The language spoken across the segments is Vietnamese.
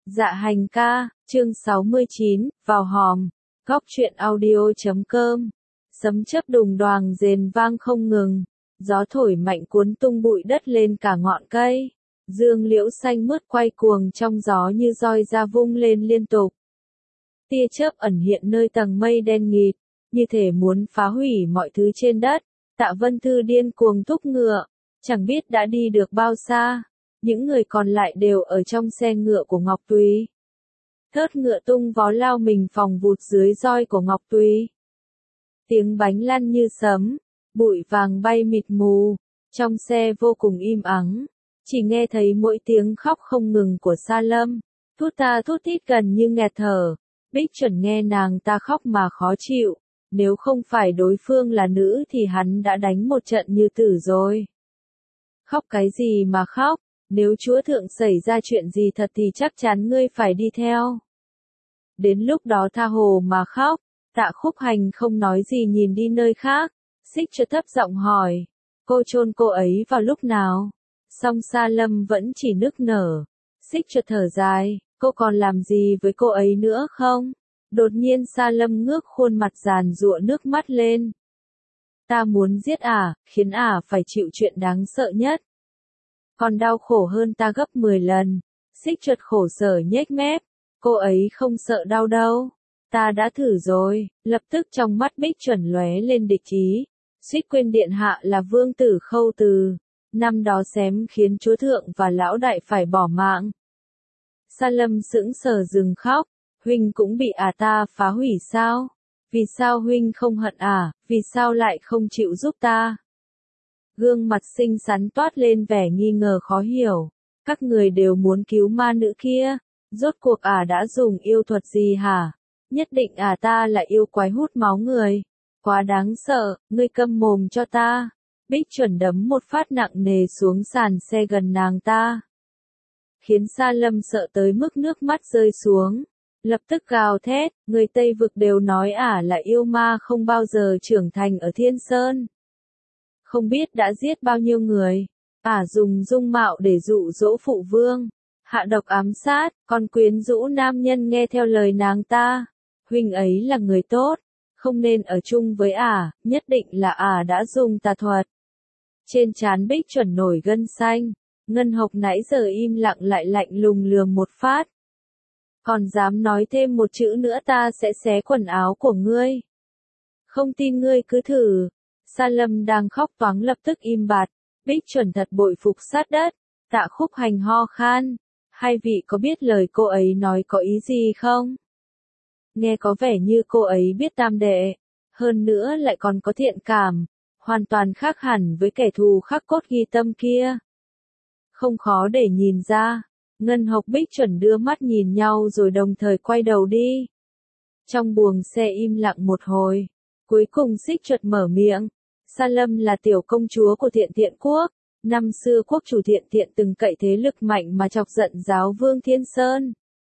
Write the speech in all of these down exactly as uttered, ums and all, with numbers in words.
Dạ hành ca, chương sáu mươi chín, vào hòm, góc truyện audio chấm com. Sấm chớp đùng đoàng rền vang không ngừng, gió thổi mạnh cuốn tung bụi đất lên cả ngọn cây. Dương liễu xanh mướt quay cuồng trong gió như roi da vung lên liên tục. Tia chớp ẩn hiện nơi tầng mây đen nghịt, như thể muốn phá hủy mọi thứ trên đất. Tạ Vân Thư điên cuồng thúc ngựa, chẳng biết đã đi được bao xa. Những người còn lại đều ở trong xe ngựa của Ngọc Tùy. Thớt ngựa tung vó lao mình phòng vụt dưới roi của Ngọc Tùy. Tiếng bánh lăn như sấm, bụi vàng bay mịt mù, trong xe vô cùng im ắng, chỉ nghe thấy mỗi tiếng khóc không ngừng của Sa Lâm, thút ta thút thít gần như nghẹt thở. Bích Chuẩn nghe nàng ta khóc mà khó chịu, nếu không phải đối phương là nữ thì hắn đã đánh một trận như tử rồi. Khóc cái gì mà khóc? Nếu chúa thượng xảy ra chuyện gì thật thì chắc chắn ngươi phải đi theo. Đến lúc đó tha hồ mà khóc. Tạ Khúc Hành không nói gì nhìn đi nơi khác. Xích Chuột thấp giọng hỏi, cô chôn cô ấy vào lúc nào? Song Sa Lâm vẫn chỉ nức nở. Xích Chuột thở dài, cô còn làm gì với cô ấy nữa không? Đột nhiên Sa Lâm ngước khuôn mặt giàn giụa nước mắt lên. Ta muốn giết ả, khiến ả phải chịu chuyện đáng sợ nhất. Còn đau khổ hơn ta gấp mười lần. Xích Chuột khổ sở nhếch mép. Cô ấy không sợ đau đâu. Ta đã thử rồi. Lập tức trong mắt Bích Chuẩn lóe lên địch ý. Suýt quên điện hạ là vương tử Khâu Từ. Năm đó xém khiến chúa thượng và lão đại phải bỏ mạng. Sa Lâm sững sờ dừng khóc. Huynh cũng bị ả ta phá hủy sao? Vì sao huynh không hận ả? Vì sao lại không chịu giúp ta? Gương mặt xinh xắn toát lên vẻ nghi ngờ khó hiểu. Các người đều muốn cứu ma nữ kia. Rốt cuộc ả đã dùng yêu thuật gì hả? Nhất định ả ta là yêu quái hút máu người. Quá đáng sợ, ngươi câm mồm cho ta. Bích Chuẩn đấm một phát nặng nề xuống sàn xe gần nàng ta. Khiến Sa Lâm sợ tới mức nước mắt rơi xuống. Lập tức gào thét, người Tây Vực đều nói ả là yêu ma không bao giờ trưởng thành ở Thiên Sơn. Không biết đã giết bao nhiêu người. Ả dùng dung mạo để dụ dỗ phụ vương. Hạ độc ám sát, còn quyến rũ nam nhân nghe theo lời nàng ta. Huynh ấy là người tốt. Không nên ở chung với ả, nhất định là ả đã dùng tà thuật. Trên trán Bích Chuẩn nổi gân xanh. Ngân Hộc nãy giờ im lặng lại lạnh lùng lườm một phát. Còn dám nói thêm một chữ nữa ta sẽ xé quần áo của ngươi. Không tin ngươi cứ thử. Sa Lâm đang khóc toáng lập tức im bặt. Bích Chuẩn thật bội phục sát đất. Tạ Khúc Hành ho khan. Hai vị có biết lời cô ấy nói có ý gì không? Nghe có vẻ như cô ấy biết tam đệ. Hơn nữa lại còn có thiện cảm. Hoàn toàn khác hẳn với kẻ thù khắc cốt ghi tâm kia. Không khó để nhìn ra. Ngân Hộc Bích Chuẩn đưa mắt nhìn nhau rồi đồng thời quay đầu đi. Trong buồng xe im lặng một hồi. Cuối cùng Xích Chuột mở miệng. Sa Lâm là tiểu công chúa của Thiện Thiện Quốc. Năm xưa quốc chủ Thiện Thiện từng cậy thế lực mạnh mà chọc giận giáo vương Thiên Sơn.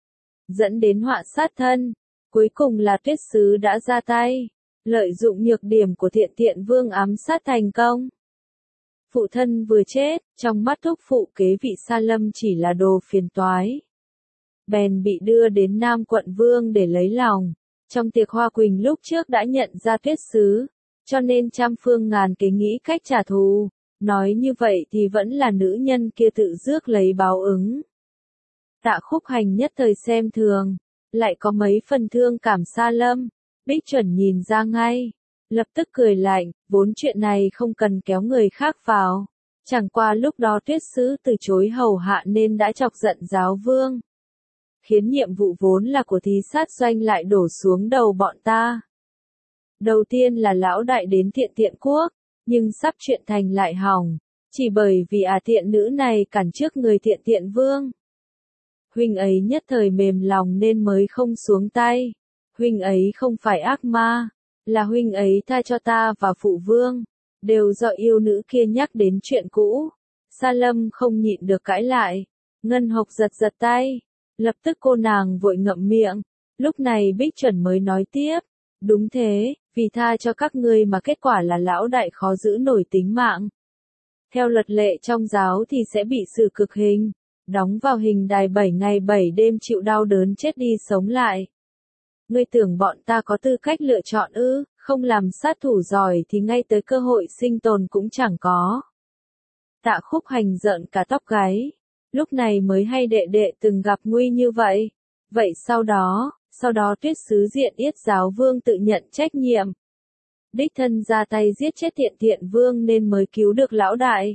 Dẫn đến họa sát thân. Cuối cùng là Tuyết Sứ đã ra tay. Lợi dụng nhược điểm của Thiện Thiện Vương ám sát thành công. Phụ thân vừa chết, trong mắt thúc phụ kế vị Sa Lâm chỉ là đồ phiền toái. Bèn bị đưa đến Nam Quận Vương để lấy lòng. Trong tiệc Hoa Quỳnh lúc trước đã nhận ra Tuyết Sứ. Cho nên trăm phương ngàn kế nghĩ cách trả thù. Nói như vậy thì vẫn là nữ nhân kia tự rước lấy báo ứng. Tạ Khúc Hành nhất thời xem thường. Lại có mấy phần thương cảm Sa Lâm. Bích Chuẩn nhìn ra ngay. Lập tức cười lạnh, vốn chuyện này không cần kéo người khác vào. Chẳng qua lúc đó Tuyết Sứ từ chối hầu hạ nên đã chọc giận giáo vương. Khiến nhiệm vụ vốn là của thí sát doanh lại đổ xuống đầu bọn ta. Đầu tiên là lão đại đến Thiện Thiện Quốc, nhưng sắp chuyện thành lại hỏng. Chỉ bởi vì à thiện nữ này cản trước người Thiện Thiện Vương. Huynh ấy nhất thời mềm lòng nên mới không xuống tay. Huynh ấy không phải ác ma. Là huynh ấy tha cho ta và phụ vương. Đều do yêu nữ kia nhắc đến chuyện cũ. Sa Lâm không nhịn được cãi lại. Ngân Hộc giật giật tay. Lập tức cô nàng vội ngậm miệng. Lúc này Bích Chuẩn mới nói tiếp. Đúng thế, vì tha cho các ngươi mà kết quả là lão đại khó giữ nổi tính mạng. Theo luật lệ trong giáo thì sẽ bị xử cực hình. đóng vào hình đài bảy ngày bảy đêm chịu đau đớn chết đi sống lại. Ngươi tưởng bọn ta có tư cách lựa chọn ư, không làm sát thủ giỏi thì ngay tới cơ hội sinh tồn cũng chẳng có. Tạ Khúc Hành giận cả tóc gáy, lúc này mới hay đệ đệ từng gặp nguy như vậy. Vậy sau đó, sau đó Tuyết Sứ Diện Yết giáo vương tự nhận trách nhiệm. Đích thân ra tay giết chết Thiện Thiện Vương nên mới cứu được lão đại.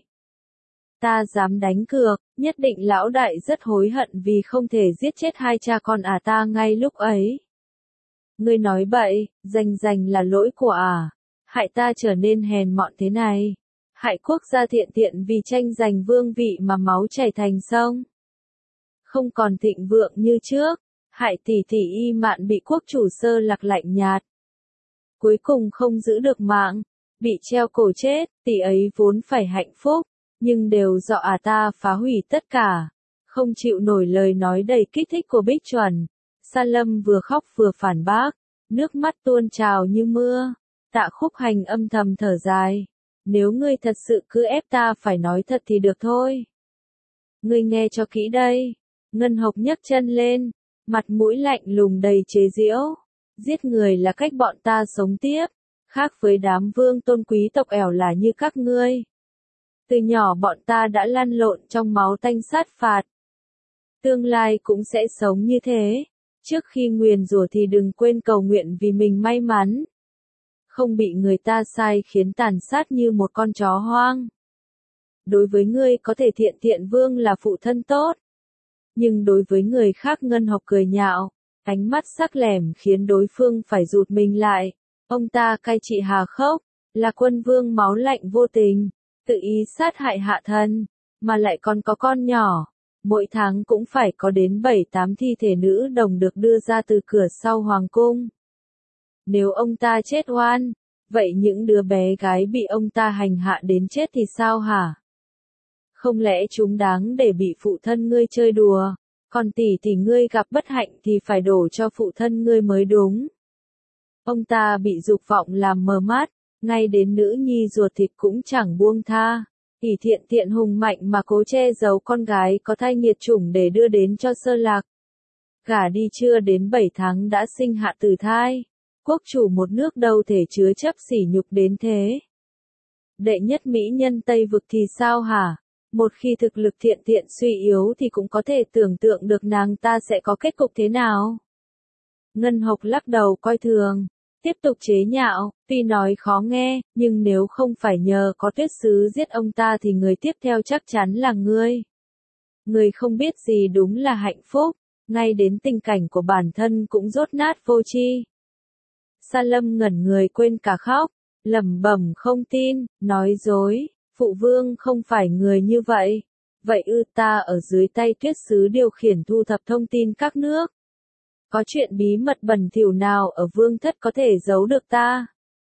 Ta dám đánh cược, nhất định lão đại rất hối hận vì không thể giết chết hai cha con à ta ngay lúc ấy. Ngươi nói bậy, rành rành là lỗi của à, hại ta trở nên hèn mọn thế này. Hại quốc gia Thiện Thiện vì tranh giành vương vị mà máu chảy thành sông. Không còn thịnh vượng như trước, hại tỷ tỷ Y Mạn bị quốc chủ Sơ Lạc lạnh nhạt. Cuối cùng không giữ được mạng, bị treo cổ chết, tỷ ấy vốn phải hạnh phúc, nhưng đều do à ta phá hủy tất cả. Không chịu nổi lời nói đầy kích thích của Bích Chuẩn. Sa Lâm vừa khóc vừa phản bác, nước mắt tuôn trào như mưa. Tạ Khúc Hành âm thầm thở dài. Nếu ngươi thật sự cứ ép ta phải nói thật thì được thôi. Ngươi nghe cho kỹ đây. Ngân Hộc nhấc chân lên, mặt mũi lạnh lùng đầy chế giễu. Giết người là cách bọn ta sống tiếp, khác với đám vương tôn quý tộc ẻo là như các ngươi. Từ nhỏ bọn ta đã lăn lộn trong máu tanh sát phạt. Tương lai cũng sẽ sống như thế. Trước khi nguyền rủa thì đừng quên cầu nguyện vì mình may mắn. Không bị người ta sai khiến tàn sát như một con chó hoang. Đối với ngươi có thể Thiện Thiện Vương là phụ thân tốt. Nhưng đối với người khác Ngân Hộc cười nhạo, ánh mắt sắc lẻm khiến đối phương phải rụt mình lại. Ông ta cai trị hà khốc, là quân vương máu lạnh vô tình, tự ý sát hại hạ thân, mà lại còn có con nhỏ. Mỗi tháng cũng phải có đến bảy tám thi thể nữ đồng được đưa ra từ cửa sau hoàng cung. Nếu ông ta chết oan, vậy những đứa bé gái bị ông ta hành hạ đến chết thì sao hả? Không lẽ chúng đáng để bị phụ thân ngươi chơi đùa, còn tỷ tỷ ngươi gặp bất hạnh thì phải đổ cho phụ thân ngươi mới đúng. Ông ta bị dục vọng làm mờ mắt, ngay đến nữ nhi ruột thịt cũng chẳng buông tha. Ỷ Thiện Thiện hùng mạnh mà cố che giấu con gái có thai nghiệt chủng để đưa đến cho Sơ Lạc. Gả đi chưa đến bảy tháng đã sinh hạ tử thai. Quốc chủ một nước đâu thể chứa chấp sỉ nhục đến thế. Đệ nhất mỹ nhân Tây Vực thì sao hả? Một khi thực lực Thiện Thiện suy yếu thì cũng có thể tưởng tượng được nàng ta sẽ có kết cục thế nào. Ngân Hộc lắc đầu coi thường, tiếp tục chế nhạo, tuy nói khó nghe, nhưng nếu không phải nhờ có Tuyết Sứ giết ông ta thì người tiếp theo chắc chắn là ngươi. Ngươi không biết gì đúng là hạnh phúc, ngay đến tình cảnh của bản thân cũng dốt nát vô tri. Sa Lâm ngẩn người quên cả khóc, lẩm bẩm không tin, nói dối, phụ vương không phải người như vậy. Vậy ư, ta ở dưới tay Tuyết Sứ điều khiển thu thập thông tin các nước. Có chuyện bí mật bẩn thỉu nào ở vương thất có thể giấu được ta?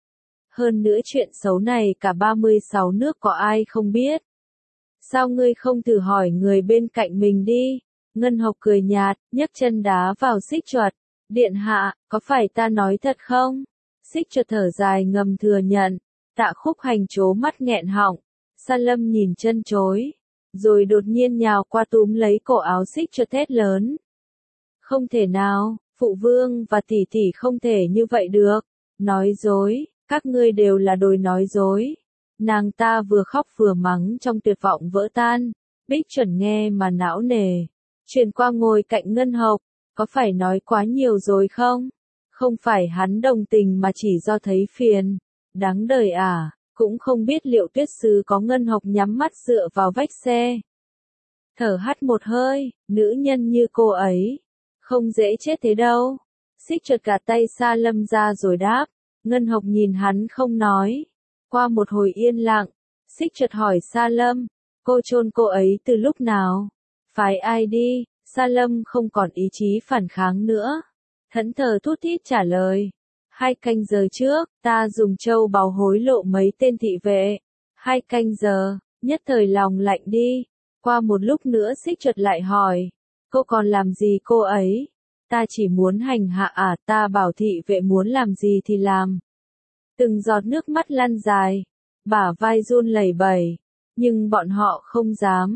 Hơn nữa chuyện xấu này cả ba mươi sáu nước có ai không biết? Sao ngươi không thử hỏi người bên cạnh mình đi? Ngân Hộc cười nhạt, nhấc chân đá vào Xích Chuột. Điện hạ, có phải ta nói thật không? Xích Chuột thở dài ngầm thừa nhận. Tạ Khúc Hành trố mắt nghẹn họng. Sa Lâm nhìn chân chối, rồi đột nhiên nhào qua túm lấy cổ áo Xích Chuột thét lớn. Không thể nào, phụ vương và tỷ tỷ không thể như vậy được. Nói dối, các ngươi đều là đồi nói dối. Nàng ta vừa khóc vừa mắng trong tuyệt vọng vỡ tan. Bích Chuẩn nghe mà não nề. Chuyển qua ngồi cạnh Ngân Hộc, có phải nói quá nhiều rồi không? Không phải hắn đồng tình mà chỉ do thấy phiền. Đáng đời à, cũng không biết liệu Tuyết Sứ có. Ngân Hộc nhắm mắt dựa vào vách xe. Thở hắt một hơi, nữ nhân như cô ấy. Không dễ chết thế đâu. Xích Chuột gạt tay Sa Lâm ra rồi đáp. Ngân Hộc nhìn hắn không nói. Qua một hồi yên lặng, Xích Chuột hỏi Sa Lâm, cô chôn cô ấy từ lúc nào? Phái ai đi? Sa Lâm không còn ý chí phản kháng nữa. Thẫn thờ thút thít trả lời. Hai canh giờ trước, ta dùng châu báu hối lộ mấy tên thị vệ. Hai canh giờ, nhất thời lòng lạnh đi. Qua một lúc nữa Xích Chuột lại hỏi. Cô còn làm gì cô ấy? Ta chỉ muốn hành hạ à, ta bảo thị vệ muốn làm gì thì làm. Từng giọt nước mắt lăn dài, bả vai run lẩy bẩy, nhưng bọn họ không dám.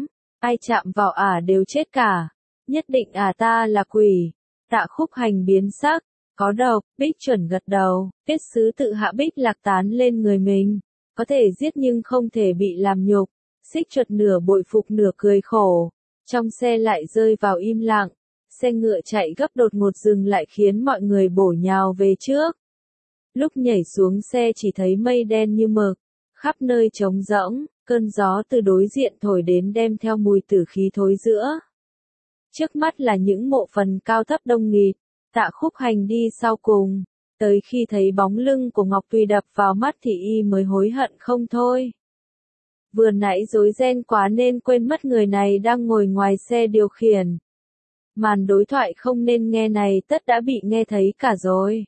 ai chạm vào ả đều chết cả. Nhất định ả ta là quỷ. Tạ Khúc Hành biến sắc, có độc, Bích Chuẩn gật đầu, biết sứ tự hạ Bích Lạc tán lên người mình, có thể giết nhưng không thể bị làm nhục. Xích Chuột nửa bội phục nửa cười khổ, trong xe lại rơi vào im lặng, xe ngựa chạy gấp đột ngột dừng lại khiến mọi người bổ nhào về trước. Lúc nhảy xuống xe chỉ thấy mây đen như mực, khắp nơi trống rỗng, cơn gió từ đối diện thổi đến đem theo mùi tử khí thối rữa. Trước mắt là những mộ phần cao thấp đông nghịt, Tạ Khúc Hành đi sau cùng, tới khi thấy bóng lưng của Ngọc Tùy đập vào mắt thì y mới hối hận không thôi. Vừa nãy rối ren quá nên quên mất người này đang ngồi ngoài xe điều khiển. Màn đối thoại không nên nghe này tất đã bị nghe thấy cả rồi.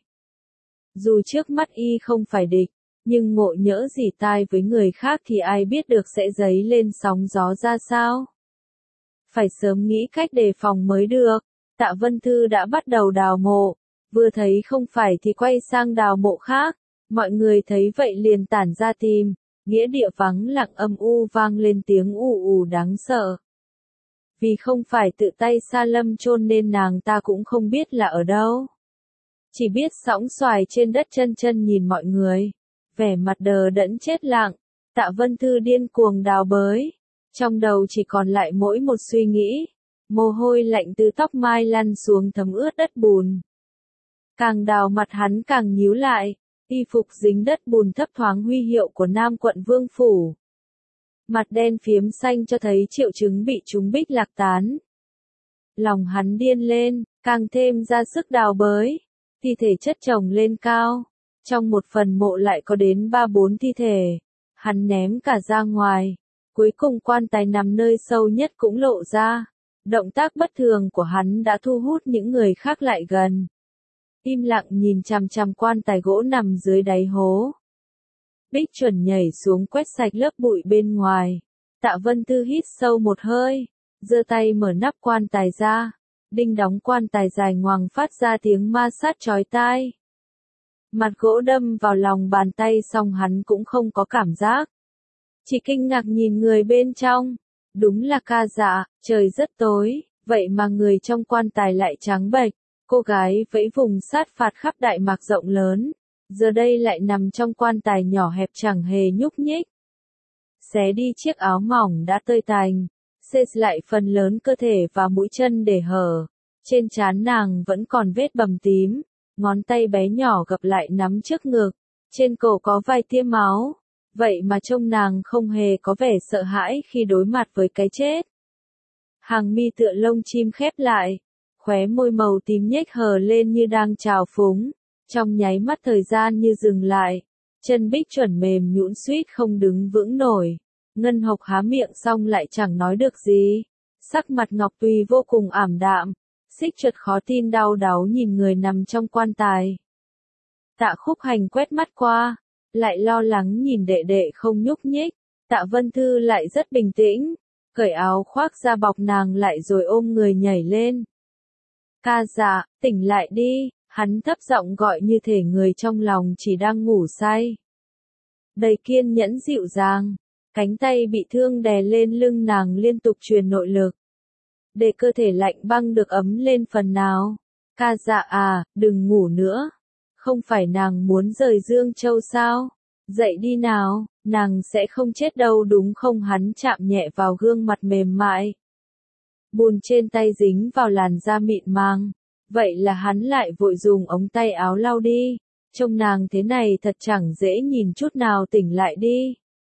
Dù trước mắt y không phải địch, nhưng ngộ nhỡ dỉ tai với người khác thì ai biết được sẽ dấy lên sóng gió ra sao. Phải sớm nghĩ cách đề phòng mới được. Tạ Vân Thư đã bắt đầu đào mộ, vừa thấy không phải thì quay sang đào mộ khác, mọi người thấy vậy liền tản ra tìm, nghĩa địa vắng lặng âm u vang lên tiếng ù ù đáng sợ. Vì không phải tự tay Sa Lâm chôn nên nàng ta cũng không biết là ở đâu. Chỉ biết sõng xoài trên đất chân chân nhìn mọi người, vẻ mặt đờ đẫn chết lặng, Tạ Vân Thư điên cuồng đào bới, trong đầu chỉ còn lại mỗi một suy nghĩ. Mồ hôi lạnh từ tóc mai lăn xuống thấm ướt đất bùn. Càng đào mặt hắn càng nhíu lại, y phục dính đất bùn thấp thoáng huy hiệu của Nam quận Vương Phủ. Mặt đen phiếm xanh cho thấy triệu chứng bị chúng Bích Lạc tán. Lòng hắn điên lên, càng thêm ra sức đào bới, thi thể chất chồng lên cao. Trong một phần mộ lại có đến ba bốn thi thể, hắn ném cả ra ngoài, cuối cùng quan tài nằm nơi sâu nhất cũng lộ ra. Động tác bất thường của hắn đã thu hút những người khác lại gần. Im lặng nhìn chằm chằm quan tài gỗ nằm dưới đáy hố. Bích Chuẩn nhảy xuống quét sạch lớp bụi bên ngoài. Tạ Vân Thư hít sâu một hơi, giơ tay mở nắp quan tài ra. Đinh đóng quan tài dài ngoằng phát ra tiếng ma sát chói tai. Mặt gỗ đâm vào lòng bàn tay xong hắn cũng không có cảm giác. Chỉ kinh ngạc nhìn người bên trong. Đúng là Ca Dạ, trời rất tối, vậy mà người trong quan tài lại trắng bệch. Cô gái vẫy vùng sát phạt khắp Đại Mạc rộng lớn, giờ đây lại nằm trong quan tài nhỏ hẹp chẳng hề nhúc nhích. Xé đi chiếc áo mỏng đã tơi tành, xê lại phần lớn cơ thể và mũi chân để hở. Trên trán nàng vẫn còn vết bầm tím, ngón tay bé nhỏ gập lại nắm trước ngực, trên cổ có vài tia máu. Vậy mà trông nàng không hề có vẻ sợ hãi khi đối mặt với cái chết. Hàng mi tựa lông chim khép lại, khóe môi màu tím nhếch hờ lên như đang trào phúng, trong nháy mắt thời gian như dừng lại, chân Bích Chuẩn mềm nhũn suýt không đứng vững nổi, Ngân Hộc há miệng xong lại chẳng nói được gì, sắc mặt Ngọc Tùy vô cùng ảm đạm, Xích Chuột khó tin đau đáu nhìn người nằm trong quan tài. Tạ Khúc Hành quét mắt qua, lại lo lắng nhìn đệ đệ không nhúc nhích, Tạ Vân Thư lại rất bình tĩnh, cởi áo khoác ra bọc nàng lại rồi ôm người nhảy lên. Ca Dạ, tỉnh lại đi, hắn thấp giọng gọi như thể người trong lòng chỉ đang ngủ say. Đầy kiên nhẫn dịu dàng, cánh tay bị thương đè lên lưng nàng liên tục truyền nội lực. Để cơ thể lạnh băng được ấm lên phần nào. Ca Dạ à, đừng ngủ nữa. Không phải nàng muốn rời Dương Châu sao? Dậy đi nào, nàng sẽ không chết đâu đúng không? Hắn chạm nhẹ vào gương mặt mềm mại. Bùn trên tay dính vào làn da mịn màng. Vậy là hắn lại vội dùng ống tay áo lau đi. Trông nàng thế này thật chẳng dễ nhìn chút nào, tỉnh lại đi.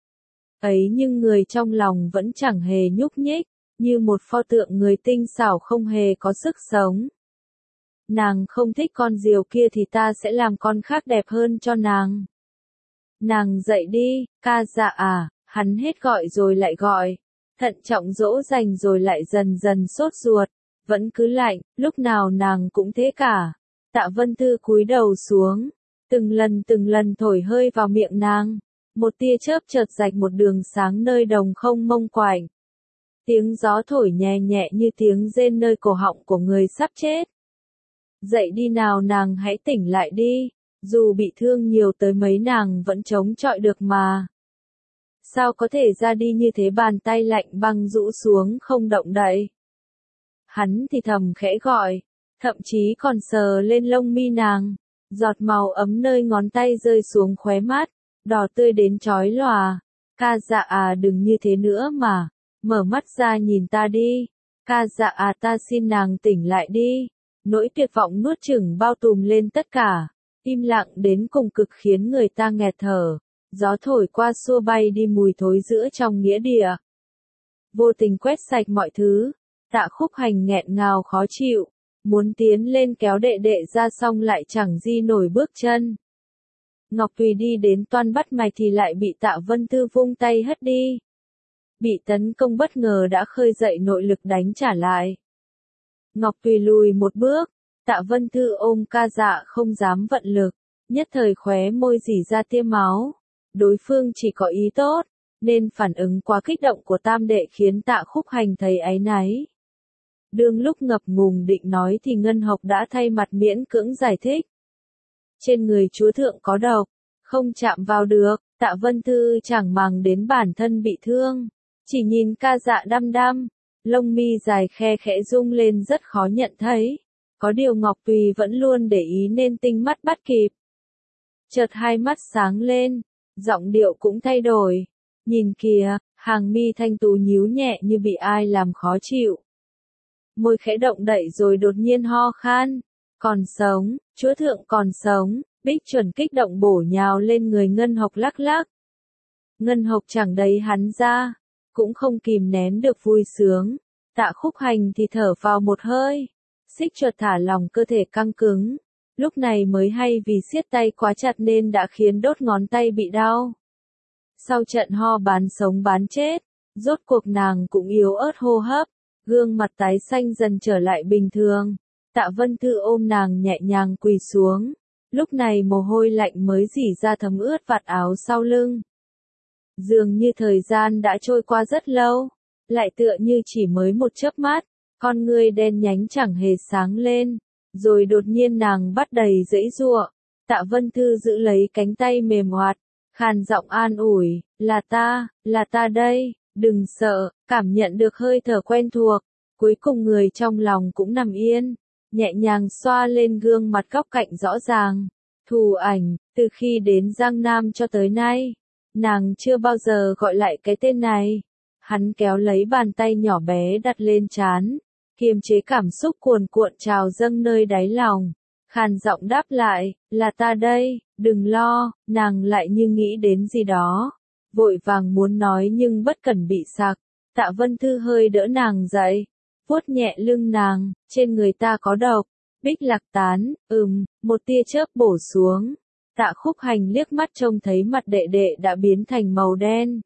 Ấy nhưng người trong lòng vẫn chẳng hề nhúc nhích, như một pho tượng người tinh xảo không hề có sức sống. Nàng không thích con diều kia thì ta sẽ làm con khác đẹp hơn cho nàng. Nàng dậy đi, Ca Dạ à, hắn hết gọi rồi lại gọi, thận trọng dỗ dành rồi lại dần dần sốt ruột, vẫn cứ lạnh, lúc nào nàng cũng thế cả. Tạ Vân Thư cúi đầu xuống, từng lần từng lần thổi hơi vào miệng nàng, một tia chớp chợt rạch một đường sáng nơi đồng không mông quạnh. Tiếng gió thổi nhẹ nhẹ như tiếng rên nơi cổ họng của người sắp chết. Dậy đi nào, nàng hãy tỉnh lại đi, dù bị thương nhiều tới mấy nàng vẫn chống chọi được mà. Sao có thể ra đi như thế, bàn tay lạnh băng rũ xuống không động đậy. Hắn thì thầm khẽ gọi, thậm chí còn sờ lên lông mi nàng, giọt màu ấm nơi ngón tay rơi xuống khóe mắt, đỏ tươi đến chói lòa. Ca dạ à, đừng như thế nữa mà, mở mắt ra nhìn ta đi. Ca dạ à, ta xin nàng tỉnh lại đi. Nỗi tuyệt vọng nuốt chửng bao trùm lên tất cả, im lặng đến cùng cực khiến người ta nghẹt thở. Gió thổi qua xua bay đi mùi thối giữa trong nghĩa địa. Vô tình quét sạch mọi thứ, Tạ Khúc Hành nghẹn ngào khó chịu, muốn tiến lên kéo đệ đệ ra xong lại chẳng di nổi bước chân. Ngọc Tùy đi đến toan bắt mạch thì lại bị Tạ Vân Thư vung tay hất đi. Bị tấn công bất ngờ đã khơi dậy nội lực đánh trả lại. Ngọc Tùy lùi một bước, Tạ Vân Thư ôm Ca Dạ không dám vận lực, nhất thời khóe môi rỉ ra tia máu. Đối phương chỉ có ý tốt, nên phản ứng quá kích động của tam đệ khiến Tạ Khúc Hành thấy áy náy. Đương lúc ngập ngùng định nói thì Ngân Hộc đã thay mặt miễn cưỡng giải thích. Trên người chúa thượng có độc, không chạm vào được. Tạ Vân Thư chẳng màng đến bản thân bị thương, chỉ nhìn Ca Dạ đăm đăm, lông mi dài khe khẽ rung lên rất khó nhận thấy. Có điều Ngọc Tùy vẫn luôn để ý nên tinh mắt bắt kịp. Chợt hai mắt sáng lên, giọng điệu cũng thay đổi. Nhìn kìa, hàng mi thanh tú nhíu nhẹ như bị ai làm khó chịu. Môi khẽ động đậy rồi đột nhiên ho khan. Còn sống, chúa thượng còn sống. Bích Chuẩn kích động bổ nhào lên người Ngân Hộc lắc lắc. Ngân Hộc chẳng đẩy hắn ra, cũng không kìm nén được vui sướng. Tạ Khúc Hành thì thở vào một hơi, xích chợt thả lòng cơ thể căng cứng. Lúc này mới hay vì siết tay quá chặt nên đã khiến đốt ngón tay bị đau. Sau trận ho bán sống bán chết, rốt cuộc nàng cũng yếu ớt hô hấp, gương mặt tái xanh dần trở lại bình thường. Tạ Vân Thư ôm nàng nhẹ nhàng quỳ xuống. Lúc này mồ hôi lạnh mới rỉ ra thấm ướt vạt áo sau lưng. Dường như thời gian đã trôi qua rất lâu, lại tựa như chỉ mới một chớp mắt, con ngươi đen nhánh chẳng hề sáng lên, rồi đột nhiên nàng bắt đầy giãy giụa. Tạ Vân Thư giữ lấy cánh tay mềm hoạt, khàn giọng an ủi, là ta, là ta đây, đừng sợ, cảm nhận được hơi thở quen thuộc, cuối cùng người trong lòng cũng nằm yên. Nhẹ nhàng xoa lên gương mặt góc cạnh rõ ràng. Thù Ảnh, từ khi đến Giang Nam cho tới nay, nàng chưa bao giờ gọi lại cái tên này. Hắn kéo lấy bàn tay nhỏ bé đặt lên trán, kiềm chế cảm xúc cuồn cuộn trào dâng nơi đáy lòng. Khàn giọng đáp lại, là ta đây, đừng lo. Nàng lại như nghĩ đến gì đó, vội vàng muốn nói nhưng bất cẩn bị sặc. Tạ Vân Thư hơi đỡ nàng dậy, vuốt nhẹ lưng nàng, trên người ta có độc. Bích Lạc Tán, ừm, một tia chớp bổ xuống. Tạ Khúc Hành liếc mắt trông thấy mặt đệ đệ đã biến thành màu đen.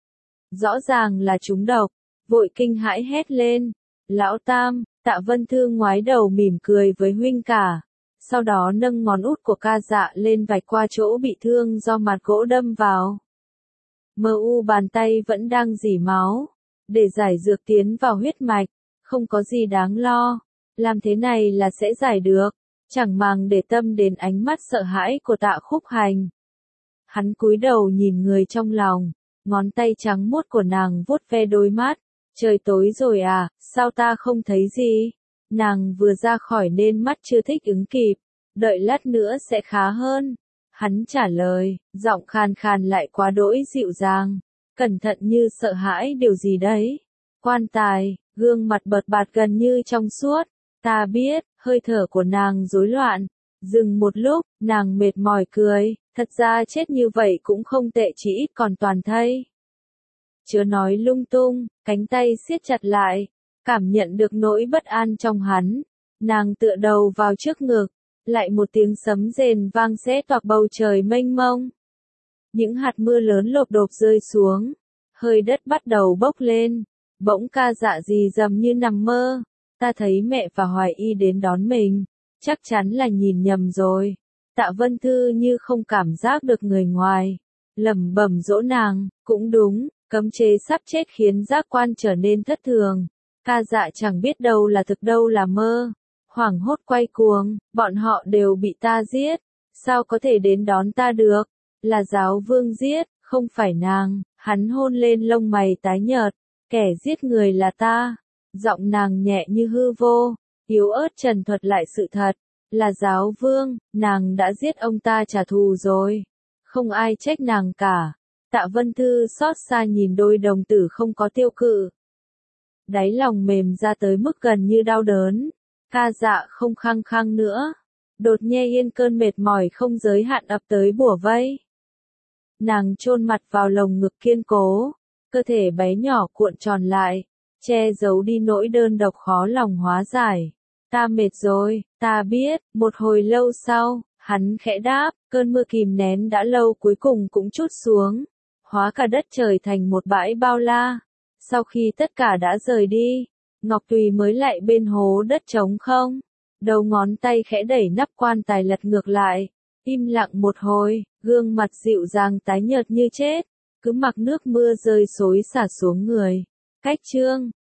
Rõ ràng là trúng độc, vội kinh hãi hét lên. Lão Tam, Tạ Vân Thư ngoái đầu mỉm cười với huynh cả. Sau đó nâng ngón út của Ca Dạ lên vạch qua chỗ bị thương do mặt gỗ đâm vào. Mờ u bàn tay vẫn đang rỉ máu, để giải dược tiến vào huyết mạch. Không có gì đáng lo, làm thế này là sẽ giải được, chẳng màng để tâm đến ánh mắt sợ hãi của Tạ Khúc Hành. Hắn cúi đầu nhìn người trong lòng, ngón tay trắng muốt của nàng vuốt ve đôi mắt. Trời tối rồi à, sao ta không thấy gì? Nàng vừa ra khỏi nên mắt chưa thích ứng kịp, đợi lát nữa sẽ khá hơn. Hắn trả lời, giọng khàn khàn lại quá đỗi dịu dàng, cẩn thận như sợ hãi điều gì đấy. Quan tài, gương mặt bợt bạt gần như trong suốt. Ta biết, hơi thở của nàng rối loạn. Dừng một lúc, nàng mệt mỏi cười, thật ra chết như vậy cũng không tệ, chỉ ít còn toàn thây. Chớ nói lung tung, cánh tay siết chặt lại, cảm nhận được nỗi bất an trong hắn. Nàng tựa đầu vào trước ngực, lại một tiếng sấm rền vang xé toạc bầu trời mênh mông. Những hạt mưa lớn lộp độp rơi xuống, hơi đất bắt đầu bốc lên. Bỗng Ca Dạ gì dầm như nằm mơ. Ta thấy mẹ và Hoài Y đến đón mình, chắc chắn là nhìn nhầm rồi. Tạ Vân Thư như không cảm giác được người ngoài, lẩm bẩm dỗ nàng, cũng đúng, cấm chế sắp chết khiến giác quan trở nên thất thường. Ca Dạ chẳng biết đâu là thực đâu là mơ, hoảng hốt quay cuồng, bọn họ đều bị ta giết, sao có thể đến đón ta được, là giáo vương giết, Không phải nàng, hắn hôn lên lông mày tái nhợt, kẻ giết người là ta. Giọng nàng nhẹ như hư vô, yếu ớt trần thuật lại sự thật, là giáo vương, nàng đã giết ông ta trả thù rồi. Không ai trách nàng cả. Tạ Vân Thư xót xa nhìn đôi đồng tử không có tiêu cự. Đáy lòng mềm ra tới mức gần như đau đớn. Ca Dạ không khăng khăng nữa. Đột nhiên yên cơn mệt mỏi không giới hạn ập tới bủa vây. Nàng chôn mặt vào lồng ngực kiên cố, cơ thể bé nhỏ cuộn tròn lại, che giấu đi nỗi đơn độc khó lòng hóa giải. Ta mệt rồi, ta biết. Một hồi lâu sau, hắn khẽ đáp, cơn mưa kìm nén đã lâu cuối cùng cũng trút xuống, hóa cả đất trời thành một bãi bao la. Sau khi tất cả đã rời đi, Ngọc Tùy mới lại bên hố đất trống không. Đầu ngón tay khẽ đẩy nắp quan tài lật ngược lại, im lặng một hồi, gương mặt dịu dàng tái nhợt như chết, cứ mặc nước mưa rơi xối xả xuống người. Cách chương